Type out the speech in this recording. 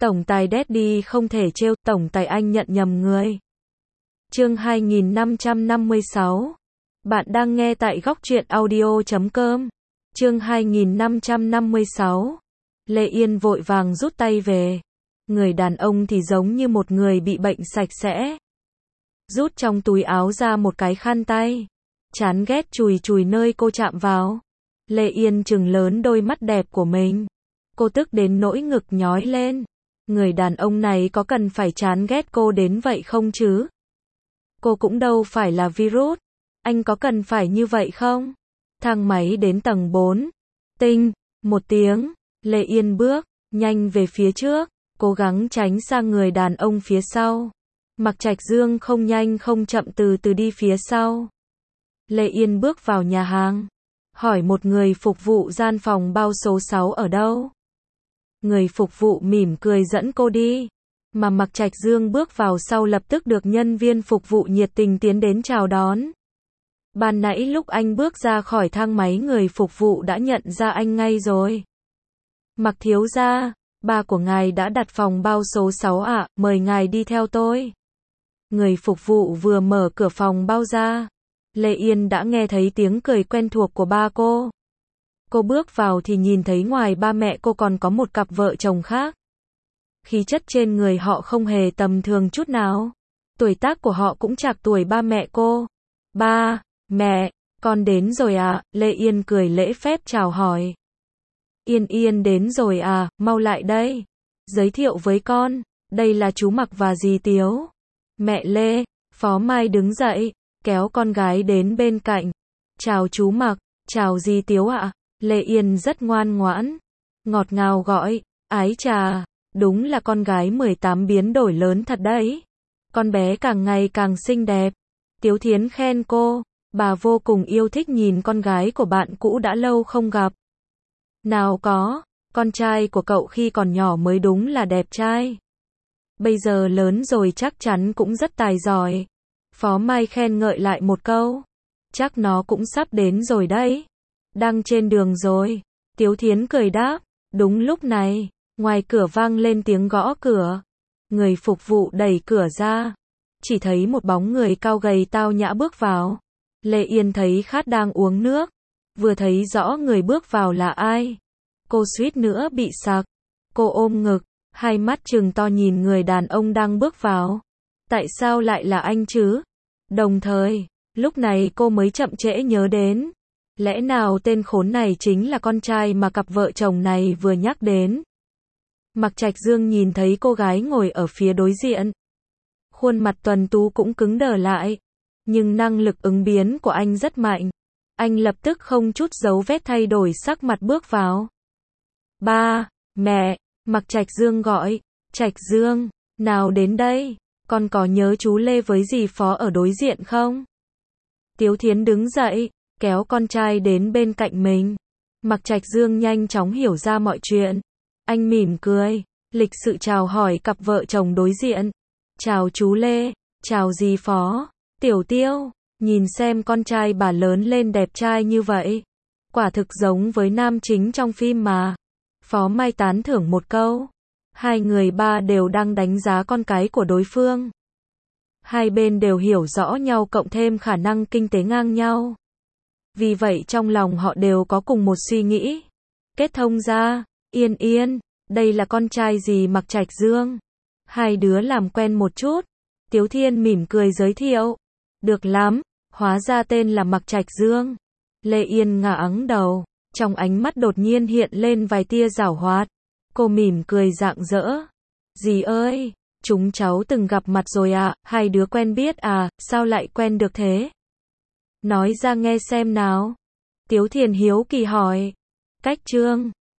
Tổng tài Daddy không thể trêu, tổng tài anh nhận nhầm người. Chương 2556. Bạn đang nghe tại góc truyện audio.com. Chương 2556. Lê Yên vội vàng rút tay về. Người đàn ông thì giống như một người bị bệnh sạch sẽ. Rút trong túi áo ra một cái khăn tay. Chán ghét chùi chùi nơi cô chạm vào. Lê Yên trừng lớn đôi mắt đẹp của mình. Cô tức đến nỗi ngực nhói lên. Người đàn ông này có cần phải chán ghét cô đến vậy không chứ? Cô cũng đâu phải là virus. Anh có cần phải như vậy không? Thang máy đến tầng 4. Tinh, một tiếng. Lê Yên bước nhanh về phía trước, cố gắng tránh xa người đàn ông phía sau. Mạc Trạch Dương không nhanh không chậm từ từ đi phía sau. Lê Yên bước vào nhà hàng, hỏi một người phục vụ gian phòng bao số 6 ở đâu. Người phục vụ mỉm cười dẫn cô đi, mà Mạc Trạch Dương bước vào sau lập tức được nhân viên phục vụ nhiệt tình tiến đến chào đón. Ban nãy lúc anh bước ra khỏi thang máy người phục vụ đã nhận ra anh ngay rồi. Mạc thiếu gia, ba của ngài đã đặt phòng bao số 6 ạ, mời ngài đi theo tôi. Người phục vụ vừa mở cửa phòng bao ra, Lê Yên đã nghe thấy tiếng cười quen thuộc của ba cô. Cô bước vào thì nhìn thấy ngoài ba mẹ cô còn có một cặp vợ chồng khác. Khí chất trên người họ không hề tầm thường chút nào. Tuổi tác của họ cũng trạc tuổi ba mẹ cô. Ba, mẹ, con đến rồi à? Lê Yên cười lễ phép chào hỏi. Yên Yên đến rồi à, mau lại đây. Giới thiệu với con, đây là chú Mạc và dì Tiếu. Mẹ Lê, Phó Mai đứng dậy, kéo con gái đến bên cạnh. Chào chú Mạc, chào dì Tiếu ạ. Lê Yên rất ngoan ngoãn, ngọt ngào gọi, ái chà, đúng là con gái 18 biến đổi lớn thật đấy. Con bé càng ngày càng xinh đẹp. Tiếu Thiến khen cô, bà vô cùng yêu thích nhìn con gái của bạn cũ đã lâu không gặp. Nào có, con trai của cậu khi còn nhỏ mới đúng là đẹp trai. Bây giờ lớn rồi chắc chắn cũng rất tài giỏi. Phó Mai khen ngợi lại một câu. Chắc nó cũng sắp đến rồi đấy. Đang trên đường rồi. Tiếu Thiến cười đáp. Đúng lúc này, ngoài cửa vang lên tiếng gõ cửa. Người phục vụ đẩy cửa ra. Chỉ thấy một bóng người cao gầy tao nhã bước vào. Lê Yên thấy khát đang uống nước. Vừa thấy rõ người bước vào là ai. Cô suýt nữa bị sặc. Cô ôm ngực, hai mắt trừng to nhìn người đàn ông đang bước vào. Tại sao lại là anh chứ? Đồng thời, lúc này cô mới chậm trễ nhớ đến. Lẽ nào tên khốn này chính là con trai mà cặp vợ chồng này vừa nhắc đến? Mạc Trạch Dương nhìn thấy cô gái ngồi ở phía đối diện. Khuôn mặt tuấn tú cũng cứng đờ lại. Nhưng năng lực ứng biến của anh rất mạnh. Anh lập tức không chút dấu vết thay đổi sắc mặt bước vào. Ba, mẹ, Mạc Trạch Dương gọi. Trạch Dương, nào đến đây, con có nhớ chú Lê với dì Phó ở đối diện không? Tiếu Thiến đứng dậy, kéo con trai đến bên cạnh mình. Mạc Trạch Dương nhanh chóng hiểu ra mọi chuyện. Anh mỉm cười, lịch sự chào hỏi cặp vợ chồng đối diện. Chào chú Lê, chào dì Phó. Tiểu Tiêu, nhìn xem con trai bà lớn lên đẹp trai như vậy. Quả thực giống với nam chính trong phim mà. Phó Mai tán thưởng một câu. Hai người ba đều đang đánh giá con cái của đối phương. Hai bên đều hiểu rõ nhau cộng thêm khả năng kinh tế ngang nhau. Vì vậy trong lòng họ đều có cùng một suy nghĩ. Kết thông ra, Yên Yên, đây là con trai dì Mạc Trạch Dương. Hai đứa làm quen một chút. Tiếu Thiên mỉm cười giới thiệu. Được lắm, hóa ra tên là Mạc Trạch Dương. Lê Yên ngẩng đầu, trong ánh mắt đột nhiên hiện lên vài tia giảo hoạt. Cô mỉm cười rạng rỡ. Dì ơi, chúng cháu từng gặp mặt rồi ạ, hai đứa quen biết à, sao lại quen được thế? Nói ra nghe xem nào. Tiếu Thiền hiếu kỳ hỏi. Cách Trương,